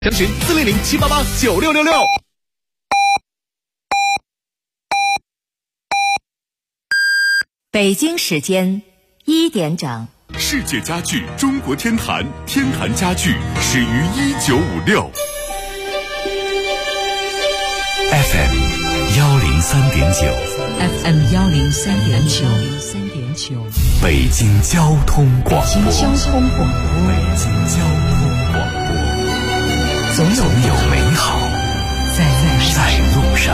详询400-788-9666。 北京时间1点整。 世界家具中国天坛，天坛家具始于1956。FM 103.9 FM 103.9， 北京交通广播。 北京交通广播，总有美好在路上。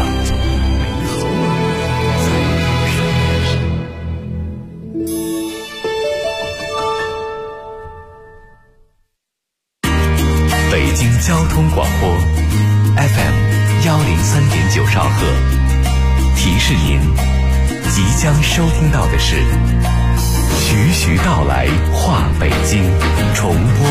北京交通广播 FM 103.9兆赫，提示您即将收听到的是徐徐道来话北京重播。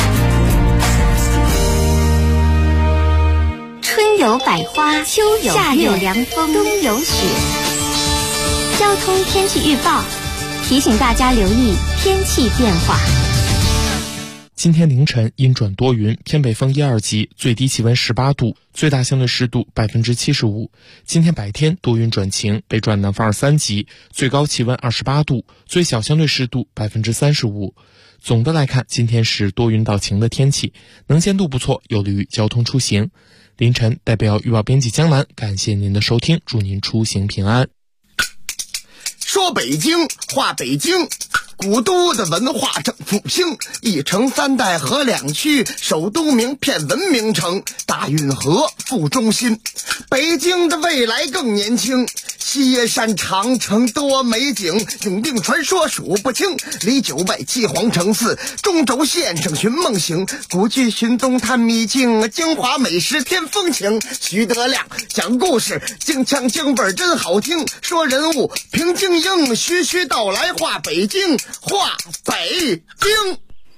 春有百花，秋有夏有凉风，冬有雪。交通天气预报提醒大家留意天气变化。 今天凌晨阴转多云，偏北风1、2级，最低气温18度，最大相对湿度75%。今天白天多云转晴，北转南风2、3级，最高气温28度，最小相对湿度35%。总的来看，今天是多云到晴的天气，能见度不错，有利于交通出行。凌晨代表预报编辑江南，感谢您的收听，祝您出行平安。 说北京，话北京，古都的文化正复兴，一城三代合两区，首都名片文明城，大运河副中心，北京的未来更年轻。西山长城多美景，永定传说数不清，离九外七皇城寺，中轴线上寻梦行，古剧寻踪探秘境，京华美食添风情。徐德亮讲故事，京腔京味真好听，说人物平静应，徐徐道来话北京，话北京。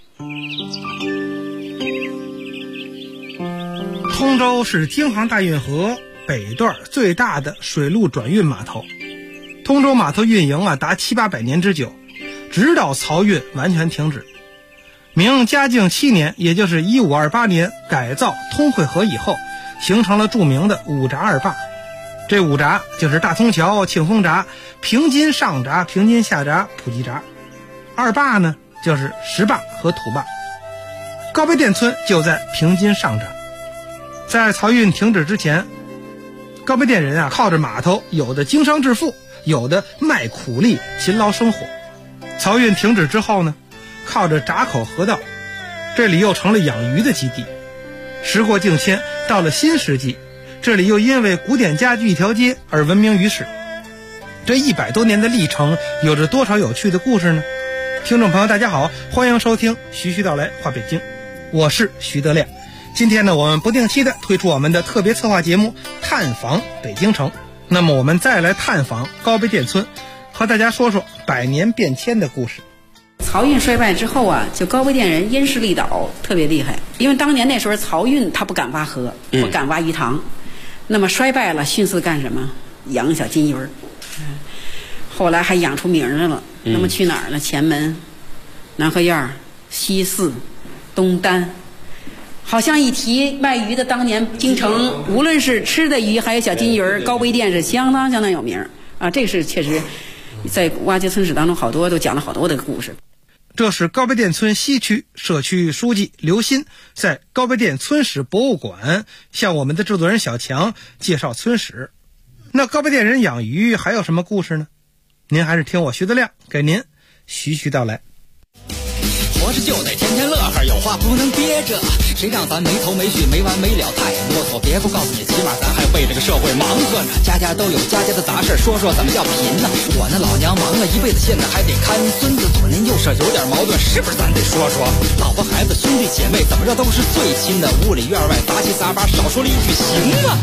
通州是京杭大运河北段最大的水陆转运码头，通州码头运营达700-800年之久，直到漕运完全停止。明嘉靖7年，也就是1528年改造通惠河以后，形成了著名的五闸二坝。这五闸就是大通桥、庆丰闸、平津上闸、平津下闸、普济闸。二坝呢，就是石坝和土坝。高碑店村就在平津上闸。在漕运停止之前，高碑店人靠着码头，有的经商致富，有的卖苦力勤劳生活。漕运停止之后呢，靠着闸口河道，这里又成了养鱼的基地。时过境迁，到了新世纪，这里又因为古典家具一条街而闻名于世。这100多年的历程，有着多少有趣的故事呢？听众朋友大家好，欢迎收听徐徐道来话北京，我是徐德亮。今天呢，我们不定期的推出我们的特别策划节目探访北京城。那么我们再来探访高碑店村，和大家说说100年变迁的故事。 漕运衰败之后就高碑店人因势利导，特别厉害。因为当年那时候漕运他不敢挖河，不敢挖鱼塘，那么衰败了，迅速干什么？养小金鱼儿。后来还养出名来了。那么去哪儿呢？前门、南河沿、西四、东单。好像一提卖鱼的，当年京城无论是吃的鱼还有小金鱼儿，高碑店是相当有名啊。这是确实在挖掘村史当中好多都讲了好多的故事。 这是高碑店村西区社区书记刘鑫在高碑店村史博物馆向我们的制作人小强介绍村史。那高碑店人养鱼还有什么故事呢？您还是听我徐德亮给您徐徐道来。 活着就得天天乐呵，有话不能憋着，谁让咱没头没绪没完没了太啰嗦，别不告诉你，起码咱还为这个社会忙活呢。家家都有家家的杂事，说说怎么叫贫呢？我那老娘忙了一辈子，现在还得看孙子，左邻右舍有点矛盾，是不是咱得说说？老婆孩子兄弟姐妹怎么着都是最亲的，屋里院外杂七杂八，少说了一句行吗？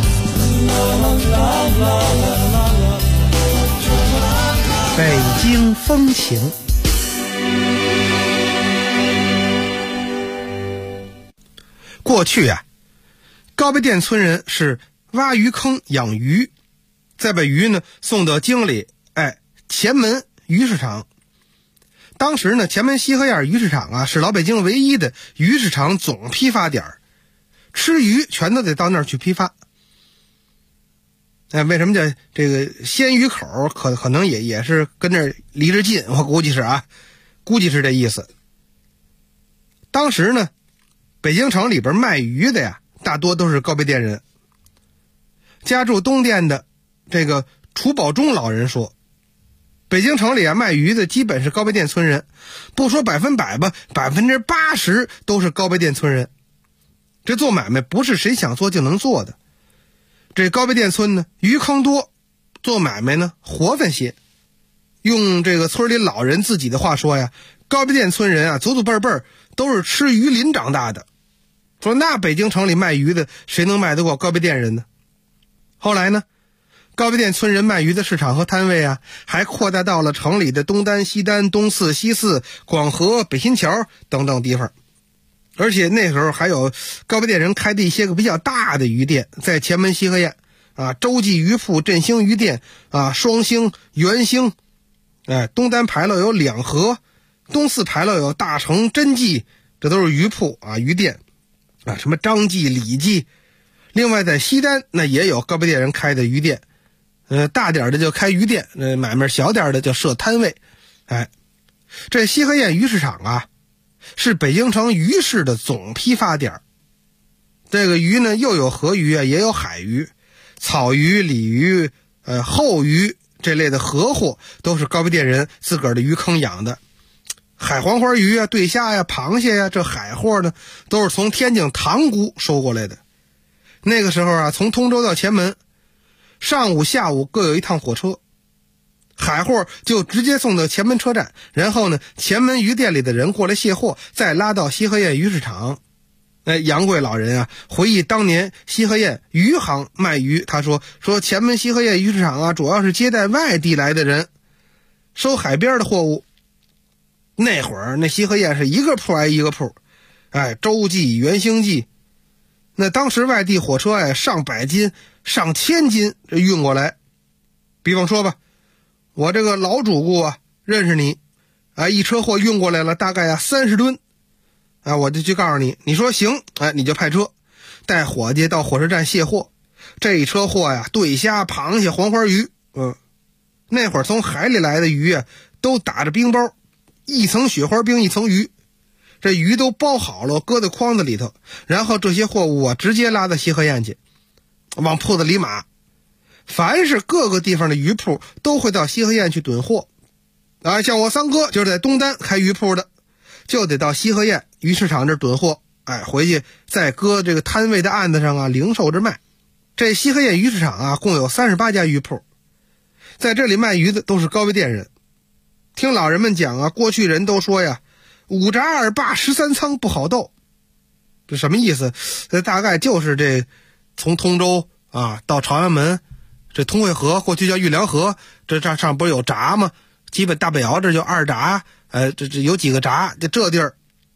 北京风情。过去高碑店村人是挖鱼坑养鱼，再把鱼呢送到京里，前门鱼市场。当时呢，前门西河沿鱼市场是老北京唯一的鱼市场总批发点。 吃鱼全都得到那儿去批发。为什么叫这个鲜鱼口？可能也是跟这离着近，我估计是这意思。当时呢，北京城里边卖鱼的呀，大多都是高碑店人。家住东店的这个楚宝忠老人说，北京城里卖鱼的基本是高碑店村人，不说100%吧，80%都是高碑店村人。这做买卖不是谁想做就能做的。这高碑店村呢，鱼坑多，做买卖呢活泛些。用这个村里老人自己的话说呀，高碑店村人祖祖辈辈都是吃鱼鳞长大的。说那北京城里卖鱼的，谁能卖得过高碑店人呢？后来呢，高碑店村人卖鱼的市场和摊位还扩大到了城里的东单、西单、东四、西四、广和、北新桥等等地方。而且那时候还有高碑店人开的一些个比较大的鱼店，在前门西河堰洲际鱼铺、振兴鱼店双兴、元兴，东单牌楼有两河，东四牌楼有大成、真记，这都是鱼铺鱼店什么张记、李记。另外在西单那也有高碑店人开的鱼店，大点的就开鱼店，买卖小点的就设摊位。这西河堰鱼市场是北京城鱼市的总批发点。这个鱼呢，又有河鱼也有海鱼，草鱼、鲤鱼、厚鱼这类的河货都是高碑店人自个儿的鱼坑养的。海黄花鱼对虾螃蟹这海货呢，都是从天津塘沽收过来的。那个时候从通州到前门，上午下午各有一趟火车，海货就直接送到前门车站，然后呢，前门鱼店里的人过来卸货，再拉到西河堰鱼市场。杨贵老人回忆当年西河堰鱼行卖鱼，他说前门西河堰鱼市场主要是接待外地来的人，收海边的货物。那会儿那西河堰是一个铺挨一个铺，洲际、元兴记。那当时外地火车上百斤、上千斤运过来。比方说吧，我这个老主顾认识你，一车货运过来了，大概30吨，我就去告诉你，你说行，你就派车带伙计到火车站卸货。这一车货对虾、螃蟹、黄花鱼，那会儿从海里来的鱼都打着冰包，一层雪花冰一层鱼，这鱼都包好了，搁在筐子里头，然后这些货物直接拉到西河堰去，往铺子里码。凡是各个地方的鱼铺都会到西河堰去囤货。像我三哥就是在东单开鱼铺的，就得到西河堰鱼市场这囤货，回去再搁这个摊位的案子上零售着卖。这西河堰鱼市场共有38家鱼铺，在这里卖鱼的都是高碑店人。听老人们讲过去人都说5闸2坝13仓不好斗，这什么意思？这大概就是这从通州到朝阳门，这通惠河过去叫玉良河，这上不是有闸吗？基本大北窑这就2闸，这有几个闸，这地儿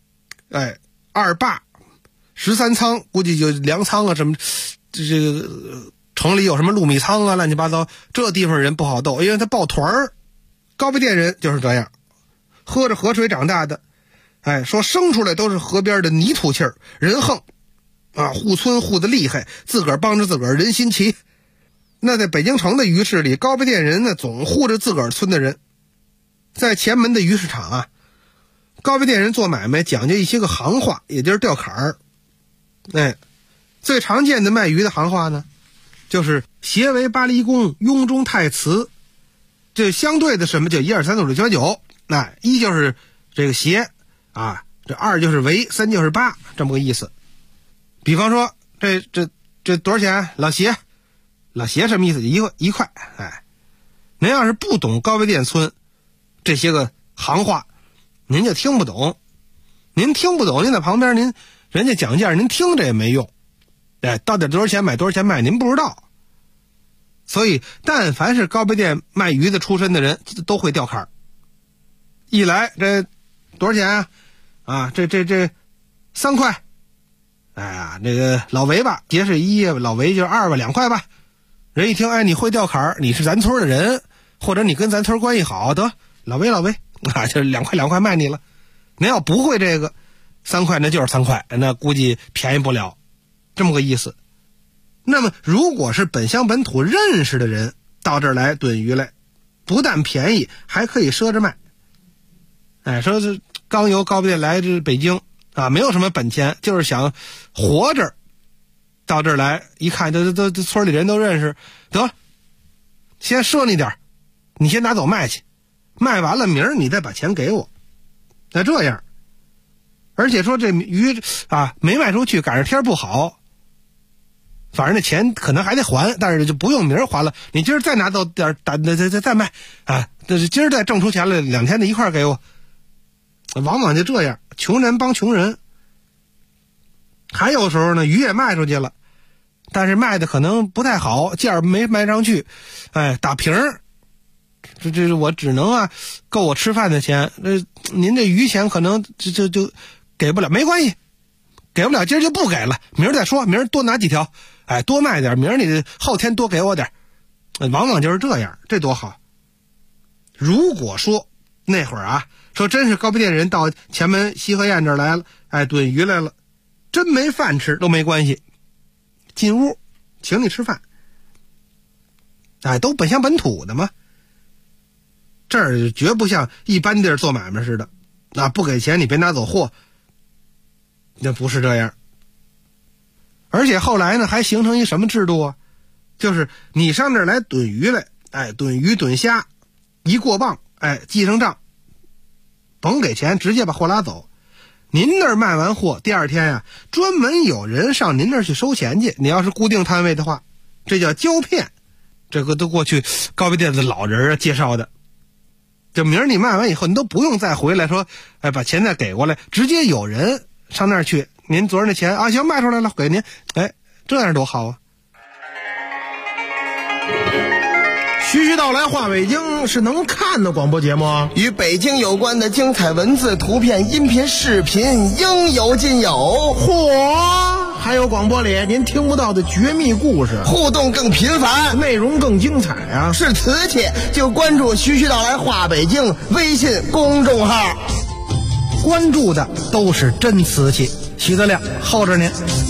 2坝13仓，估计就粮仓什么，这个城里有什么糯米仓乱七八糟，这地方人不好斗，因为他抱团儿。高碑店人就是这样，喝着河水长大的，说生出来都是河边的泥土气儿，人横护村护得厉害，自个儿帮着自个儿，人心齐。那在北京城的鱼市里，高碑店人呢总护着自个儿村的人。在前门的鱼市场高碑店人做买卖讲究一些个行话，也就是吊坎儿。最常见的卖鱼的行话呢，就是斜为巴黎公，雍中太慈。这相对的什么叫1、2、3、4、5、6、7、8、9，一就是这个斜这2就是围，3就是8，这么个意思。比方说这多少钱？老斜什么意思？一块。您要是不懂高碑店村这些个行话，您就听不懂。您听不懂，您在旁边人家讲价，您听着也没用。到底多少钱买多少钱卖，您不知道。所以但凡是高碑店卖鱼的出身的人都会吊坎儿。一来这多少钱这3块。这个老围吧，结是1，老围就2吧，2块吧。人一听你会吊坎儿，你是咱村的人，或者你跟咱村关系好，得老围就2块卖你了。您要不会这个3块，那就是3块，那估计便宜不了。 这么个意思。那么如果是本乡本土认识的人到这儿来炖鱼来，不但便宜，还可以赊着卖。说这刚由高碑店来这北京啊，没有什么本钱，就是想活着，到这儿来一看，都村里人都认识，得了，先赊你点，你先拿走卖去，卖完了明儿你再把钱给我。那这样，而且说这鱼啊没卖出去，赶上天不好，反正那钱可能还得还，但是就不用明儿还了，你今儿再拿到点再卖啊，今儿再挣出钱来，2天的一块给我。往往就这样，穷人帮穷人。还有时候呢，鱼也卖出去了，但是卖的可能不太好，价没卖上去，打平儿，这我只能够我吃饭的钱，您这鱼钱可能就给不了，没关系，给不了今儿就不给了，明儿再说，明儿多拿几条，多卖点，明儿你后天多给我点，往往就是这样，这多好。如果说那会儿说真是高碑店人到前门西河堰这儿来了，炖鱼来了，真没饭吃都没关系，进屋请你吃饭，都本乡本土的嘛。这儿绝不像一般地儿做买卖似的，不给钱你别拿走货，那不是这样。而且后来呢，还形成一什么制度啊？就是你上这儿来炖鱼来，炖鱼炖虾，一过磅，记上账，甭给钱，直接把货拉走。您那儿卖完货，第二天专门有人上您那儿去收钱去。你要是固定摊位的话，这叫胶片，这个都过去高碑店的老人介绍的。就明儿你卖完以后，你都不用再回来说，把钱再给过来，直接有人上那儿去。您昨儿那钱行，卖出来了，给您。这样多好啊！ 徐徐道来话北京是能看的广播节目啊， 与北京有关的精彩文字、图片、音频、视频应有尽有。 嚯，还有广播里您听不到的绝密故事， 互动更频繁， 内容更精彩啊！ 是瓷器就关注徐徐道来话北京微信公众号， 关注的都是真瓷器。徐德亮候着您。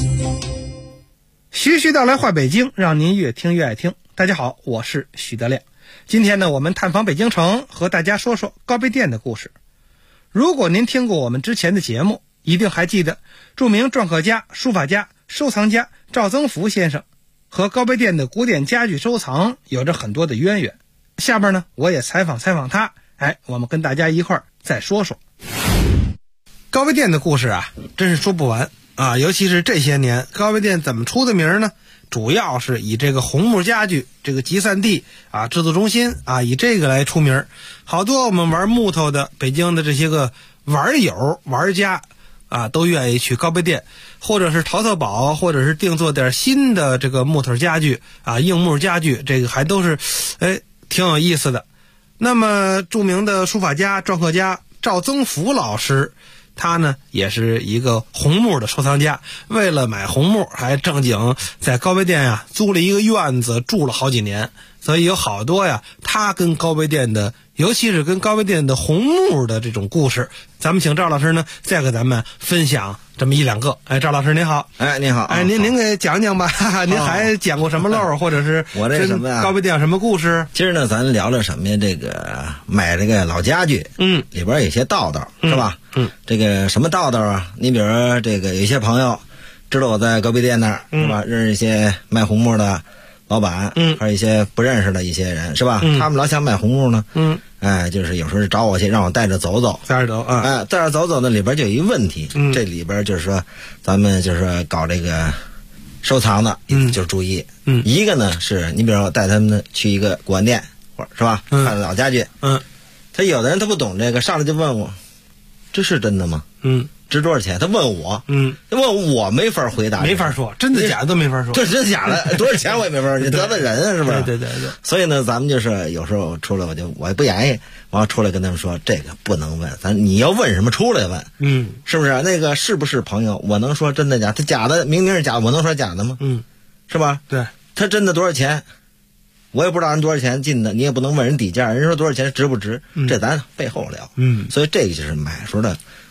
徐徐道来话北京，让您越听越爱听。大家好，我是许德亮。今天呢，我们探访北京城，和大家说说高碑店的故事。如果您听过我们之前的节目，一定还记得著名篆刻家、书法家、收藏家赵增福先生和高碑店的古典家具收藏有着很多的渊源。下面呢，我也采访他，我们跟大家一块儿再说说高碑店的故事真是说不完尤其是这些年，高碑店怎么出的名呢？主要是以这个红木家具这个集散地制作中心以这个来出名。好多我们玩木头的北京的这些个玩友玩家都愿意去高碑店，或者是淘淘宝，或者是定做点新的这个木头家具硬木家具，这个还都是挺有意思的。那么著名的书法家、篆刻家赵增福老师，他呢也是一个红木的收藏家，为了买红木还正经在高碑店租了一个院子住了好几年，所以有好多他跟高碑店的，尤其是跟高碑店的红木的这种故事，咱们请赵老师呢再给咱们分享这么一两个。赵老师您好。 您好。 您给讲讲吧，您还讲过什么漏，或者是我这什么高碑店有什么故事？ 今儿呢咱聊聊什么呀？这个买这个老家具，里边有些道道，是吧？这个什么道道啊？你比如说这个有一些朋友知道我在高碑店那儿，是吧？认识一些卖红木的老板，还有一些不认识的一些人，是吧？他们老想买红木呢，就是有时候找我去，让我带着走走，带着走走呢，里边就有一问题，这里边就是说咱们就是说搞这个收藏的，就注意，一个呢是你比如说带他们去一个古玩店，是吧？看老家具，他有的人他不懂这个，上来就问我，这是真的吗？值多少钱？他问我，他问我没法回答， 没法说，真的假的都没法说， 对，真的假的，多少钱我也没法说，你得罪人是不是？ 对。 所以呢，咱们就是有时候出来我也不言语，完出来跟他们说这个不能问，你要问什么出来问，是不是？那个是不是朋友？我能说真的假的？他假的明明是假的，我能说假的吗？是吧？对，他真的多少钱？我也不知道人多少钱进的，你也不能问人底价，人说多少钱值不值，这咱背后聊。所以这个就是买时候的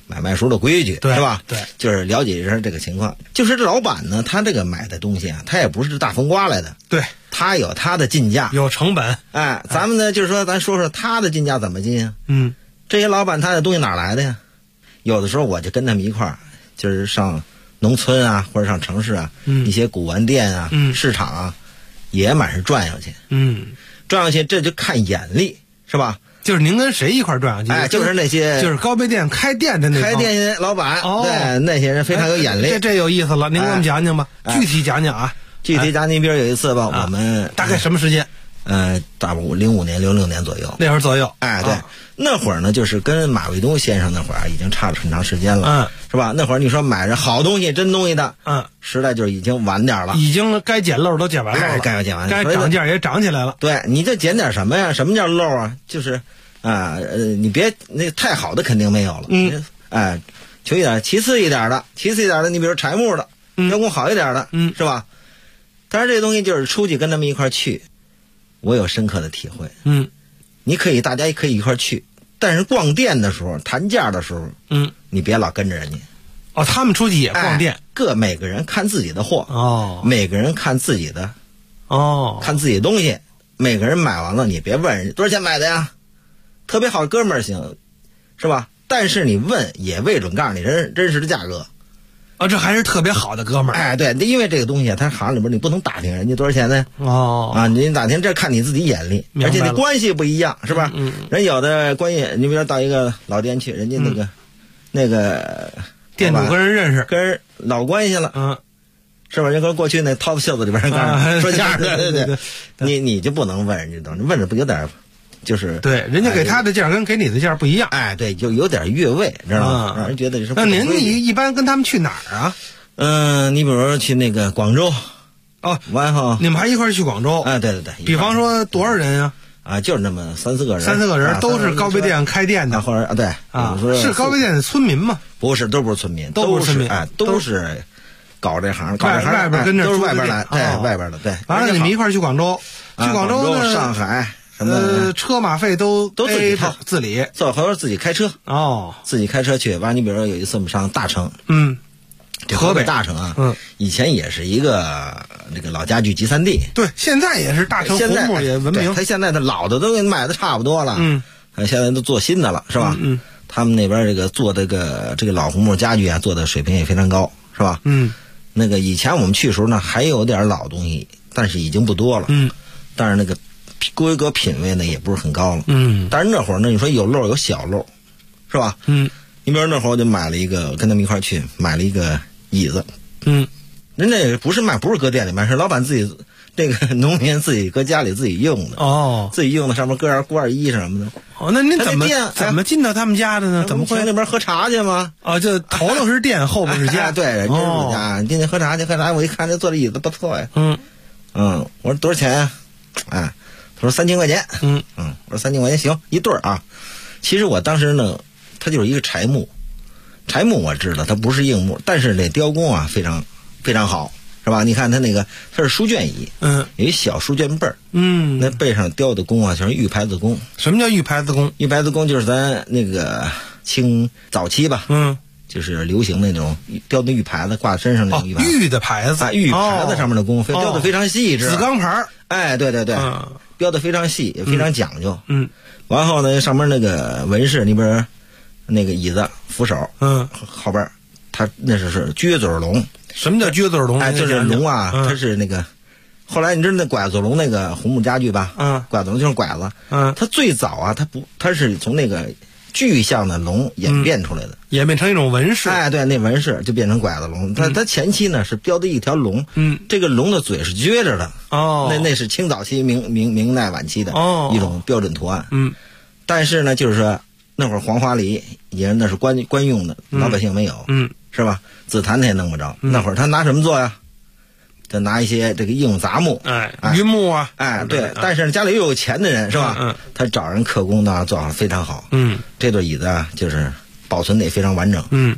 买卖时候的规矩， 对是吧？ 对， 就是了解一下这个情况。就是这老板呢，他这个买的东西啊，他也不是大风刮来的， 对， 他有他的进价， 有成本。 哎，咱们呢就是说，咱说说他的进价怎么进啊？这些老板他的东西哪来的呀？有的时候我就跟他们一块儿，就是上农村啊，或者上城市啊，一些古玩店啊，市场啊，也满是转悠去。转悠去，这就看眼力，是吧？ 就是您跟谁一块转悠去？ 哎，就是那些就是高碑店开店的那开店老板，对，那些人非常有眼力。 这有意思了，您给我们讲讲吧，具体讲讲啊。 具体讲，您比如有一次吧，我们大概什么时间？ 大概05年、06年左右。 那会儿左右。 哎，对，那会儿呢，就是跟马未都先生那会儿已经差了很长时间了，是吧？那会儿你说买着好东西、真东西的，时代就已经晚点了， 已经该捡漏都捡完了， 该捡完了， 该涨价也涨起来了。 对，你这捡点什么呀？什么叫漏啊？就是你别那太好的肯定没有了，求一点其次一点的，你比如柴木的，雕工好一点的，是吧？但是这东西就是出去跟他们一块去，我有深刻的体会。你可以大家也可以一块去，但是逛店的时候谈价的时候，你别老跟着人家。 哦，他们出去也逛店， 每个人看自己的货，每个人看自己的，看自己的东西，每个人买完了你别问人家多少钱买的呀，特别好的哥们儿行，是吧？但是你问也未准告诉你真实的价格。 这还是特别好的哥们儿。 哎，对，因为这个东西它行里边你不能打听人家多少钱呢。你打听这看你自己眼力，而且你关系不一样，是吧？人有的关系，你比如到一个老店去，人家那个店主跟人认识， 跟人老关系了，是吧？人跟过去那掏袖子里边说价的，对，你就不能问人家东西，问着不有点。就是对，人家给他的价跟给你的价不一样。 哎，对，就有点越位，知道吗？让人觉得是。 那您一般跟他们去哪儿啊？你比如说去那个广州，完后你们还一块去广州？ 哎，对。 比方说多少人呀？ 就是那么3-4个人。 3-4个人都是高碑店开店的， 或者对是高碑店的村民吗？ 不是，都不是村民， 都是村民， 都是搞这行， 外边跟着都是外边来，对，外边的，对。 完了，你们一块去广州，去广州呢， 上海。 车马费都自己掏， 自理， 最后自己开车自己开车去。完，你比如说有一次我们上大成，河北大成啊，以前也是一个那个老家具集散地， 对，现在也是大成红木也闻名。 他现在的老的都卖的差不多了，现在都做新的了，是吧？他们那边这个做这个老红木家具啊，做的水平也非常高，是吧？那个以前我们去的时候呢，还有点老东西，但是已经不多了，但是那个。规格品位呢也不是很高了，但是那会儿呢，你说有漏有小漏，是吧？你比如那会儿我就买了一个，跟他们一块去买了一个椅子，人家也不是卖，不是搁店里卖，是老板自己这个农民自己搁家里自己用的，自己用的，上面搁点锅衣什么的。 那您怎么进到他们家的呢？怎么会去那边喝茶去吗？ 就头头是店，后边是家， 对，人家是家，进去喝茶去，我一看这坐的椅子不错呀，我说多少钱呀？哎。我说3000块钱，我说3000块钱行，一对啊。其实我当时呢，它就是一个柴木我知道它不是硬木，但是那雕工啊非常非常好，是吧？你看它那个它是书卷椅，有一小书卷背儿，那背上雕的工啊全是玉牌子工。 什么叫玉牌子工？ 玉牌子工就是咱那个清早期吧，就是流行那种雕的玉牌子挂身上那种玉牌子， 玉的牌子， 玉牌子上面的工雕的非常细致， 紫钢牌， 哎，对，雕的非常细，也非常讲究。完后呢，上面那个纹饰，里边那个椅子扶手，后边它那是撅嘴龙。 什么叫撅嘴龙？ 哎，就是龙啊，它是那个。后来你知道那拐子龙那个红木家具吧？拐子龙就是拐子。它最早啊，它是从那个具象的龙演变出来的， 演变成一种纹饰。 哎，对，那纹饰就变成拐子龙。它前期呢是雕的一条龙，这个龙的嘴是撅着的。那是清早期明代晚期的一种标准图案。但是呢，就是说那会儿黄花梨也那是官用的，老百姓没有，是吧？紫檀他也弄不着。那会儿他拿什么做呀？他拿一些这个硬杂木， 榆木啊， 对。但是家里又有钱的人，是吧？他找人刻工呢，做好非常好。这对椅子啊，就是保存的也非常完整。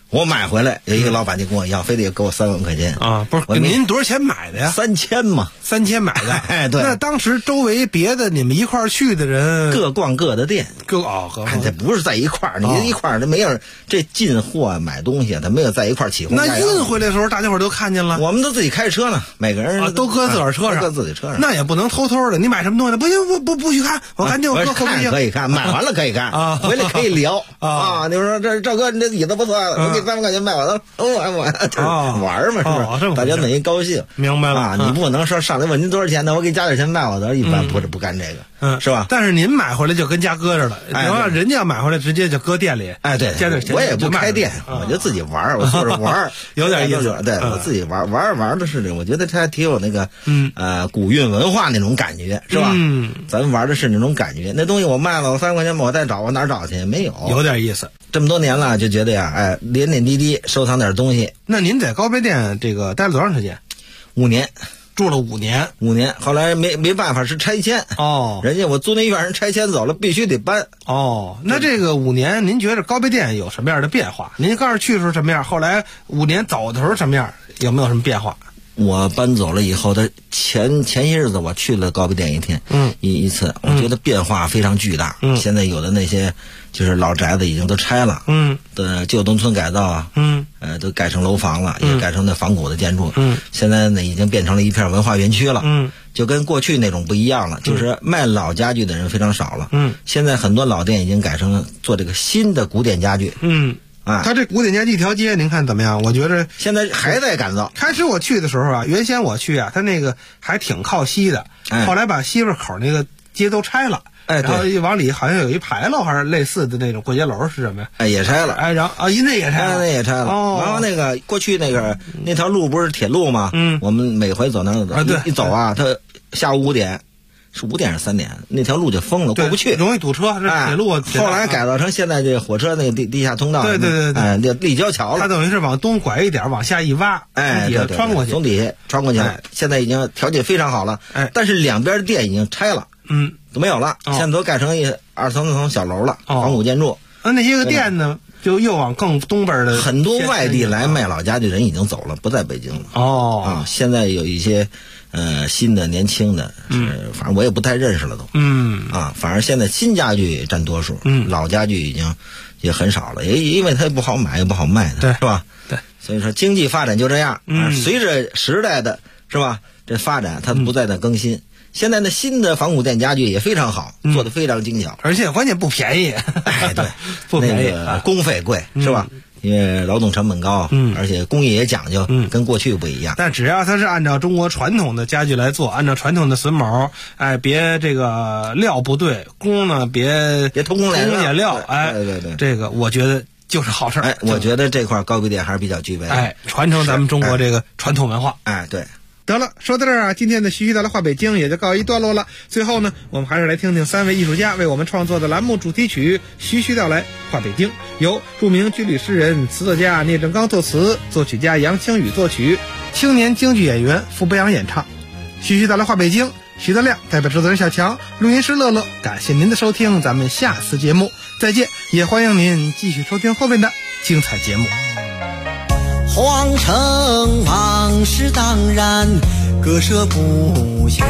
我买回来有一个老板就跟我要，非得给我3万块钱啊！不是，跟您多少钱买的呀 ？3000嘛 ，3000买的。 哎，对。 那当时周围别的你们一块儿去的人， 各逛各的店，这不是在一块儿，你一块儿，这没有这进货买东西，他没有在一块儿起哄。 那运回来的时候，大家伙都看见了。 我们都自己开车呢，每个人都搁自个儿车上， 搁自己车上。 那也不能偷偷的，你买什么东西？不行，不许看，我赶紧搁后备箱。 可以看，买完了可以看啊，回来可以聊啊。你说赵哥，你这椅子不错，我给3万块钱卖我了，我玩嘛，是不是？大家每一高兴， 明白了啊。你不能说上来问您多少钱呢？我给加点钱卖我的，一般不干这个，是吧？ 但是您买回来就跟家搁着了，人家要买回来直接就搁店里。 哎，对， 加点钱。 我也不开店，我就自己玩，我坐着玩， 有点意思。 对，我自己玩的是这，我觉得它挺有那个古韵文化那种感觉，是吧？咱们玩的是那种感觉。那东西我卖了，我3万块钱，我再找，我哪找去？没有， 有点意思。 这么多年了，就觉得呀，哎，点点滴滴收藏点东西。 那您在高碑店这个待了多长时间 ？5年。 住了5年 ，5年，后来没办法是拆迁人家我租那院人拆迁走了，必须得搬那这个5年，您觉得高碑店有什么样的变化？您刚开始去的时候什么样？后来5年走的时候什么样？有没有什么变化？ 我搬走了以后的前些日子，我去了高碑店一天，一次，我觉得变化非常巨大。现在有的那些就是老宅子已经都拆了，的旧农村改造啊，都改成楼房了，也改成那仿古的建筑，现在呢已经变成了一片文化园区了，就跟过去那种不一样了，就是卖老家具的人非常少了，现在很多老店已经改成做这个新的古典家具， 他这古典家具一条街，您看怎么样？我觉得现在还在改造。 开始我去的时候啊，原先我去啊，他那个还挺靠西的，后来把西边口那个街都拆了，然后往里好像有一牌楼，还是类似的那种过街楼是什么呀？ 也拆了。 然后那也拆了， 那也拆了。然后那个过去那条路不是铁路吗？我们每回走那儿走，一走啊，他下午5点。是5点还是3点？那条路就封了，过不去， 容易堵车。这铁路后来改造成现在这火车那个地下通道， 对， 那立交桥了。 它等于是往东拐一点，往下一挖， 对， 穿过去， 从底下穿过去。现在已经条件非常好了，但是两边店已经拆了，都没有了，现在都改成2层3层小楼了，仿古建筑。 那些个店呢？就又往更东边的， 很多外地来卖老家具的人已经走了，不在北京了。现在有一些新的年轻的，反正我也不太认识了都。反正现在新家具占多数，老家具已经也很少了，因为它也不好买也不好卖的，是吧？ 对， 所以说经济发展就这样，随着时代的是吧这发展，它不再的更新。现在的新的仿古店家具也非常好，做得非常精巧， 而且关键不便宜。 对， 不便宜， 工费贵是吧？因为劳动成本高，而且工艺也讲究，跟过去不一样。 但只要它是按照中国传统的家具来做，按照传统的榫卯，别这个料不对，工呢别偷工减料， 对， 这个我觉得就是好事。 我觉得这块高碑店还是比较具备的， 传承咱们中国这个传统文化。 对。 得了，说到这儿啊，今天的徐徐道来话北京也就告一段落了。最后呢，我们还是来听听3位艺术家为我们创作的栏目主题曲《徐徐道来话北京》，由著名军旅诗人、词作家聂政刚作词，作曲家杨清宇作曲，青年京剧演员傅北阳演唱。徐徐道来话北京，徐德亮代表制作人小强，录音师乐乐，感谢您的收听，咱们下次节目再见，也欢迎您继续收听后面的精彩节目。 皇城往事当然割舍不下，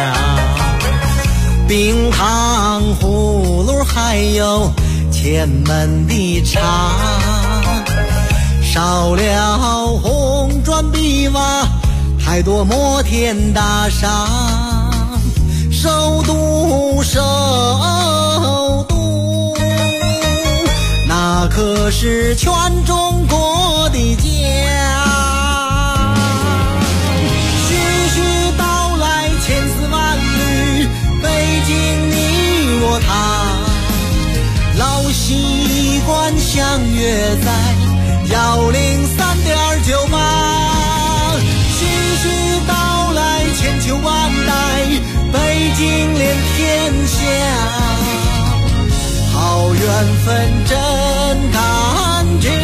冰糖葫芦还有前门的茶，少了红砖碧瓦，太多摩天大厦，首都那可是全中国的家。徐徐道来千丝万缕，北京你我他，老习惯相约在103.98。徐徐道来千秋万代，北京连天下。好缘分真感觉，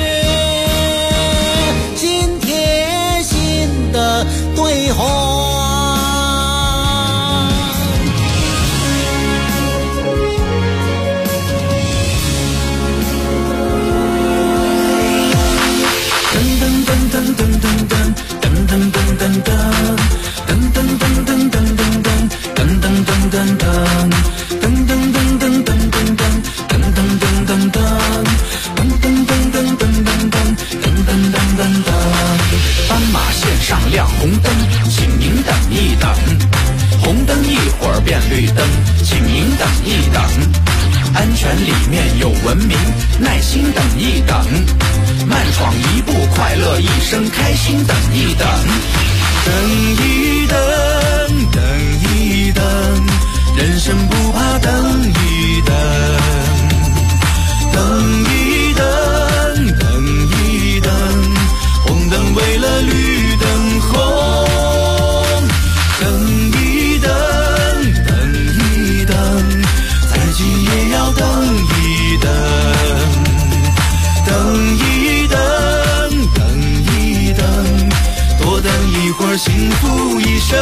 心贴心的对话。 请您等一等。红灯一会儿变绿灯，请您等一等。安全里面有文明，耐心等一等。慢闯一步，快乐一生，开心等一等。等一等，等一等，人生不怕等一等。等一等，等一等，红灯为了绿灯红。等一等，等一等，再急也要等一等。等一等，等一等，多等一会儿，幸福一生。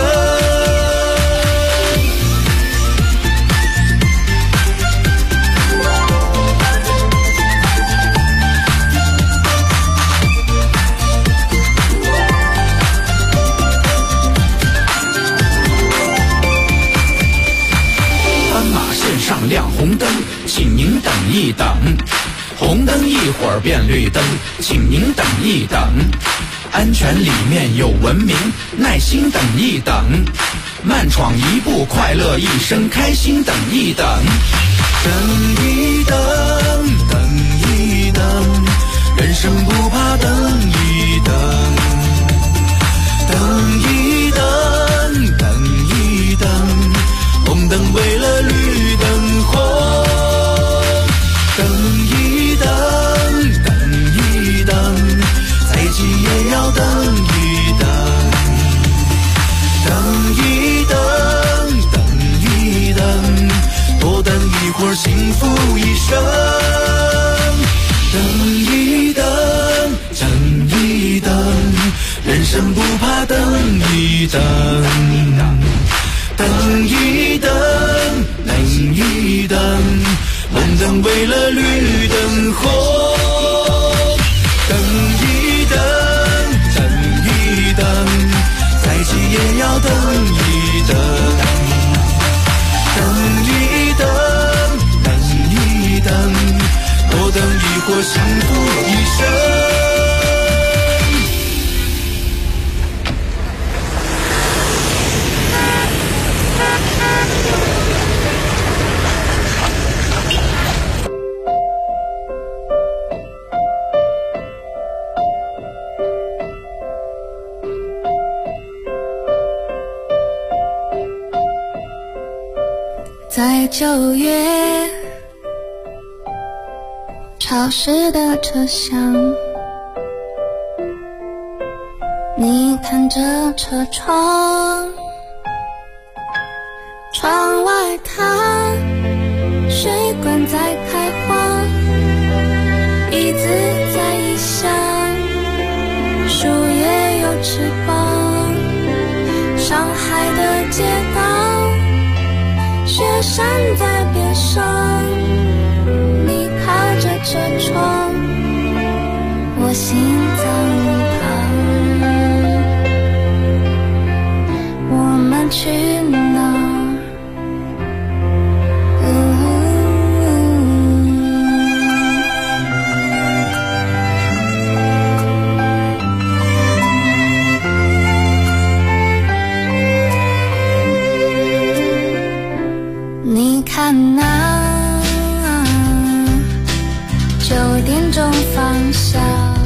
亮红灯，请您等一等。红灯一会儿变绿灯，请您等一等。安全里面有文明，耐心等一等。慢闯一步，快乐一生，开心等一等。等一等，等一等，人生不怕等一等。等一等，等一等，红灯为了绿灯红。等一等，等一等，再急也要等一等。等一等，等一等，多等一会儿，幸福一生。等一等，等一等，人生不怕等一等。等一等，等一等，红灯为了绿灯红。等一等，等一等，再急也要等一等。等一等，等一等，多等一会儿，幸福一生。 在9月潮湿的车厢，你看着车窗，窗外它水管在开花，椅子在异乡，树叶有翅膀，上海的街道，雪山在边上，你靠着车窗，我心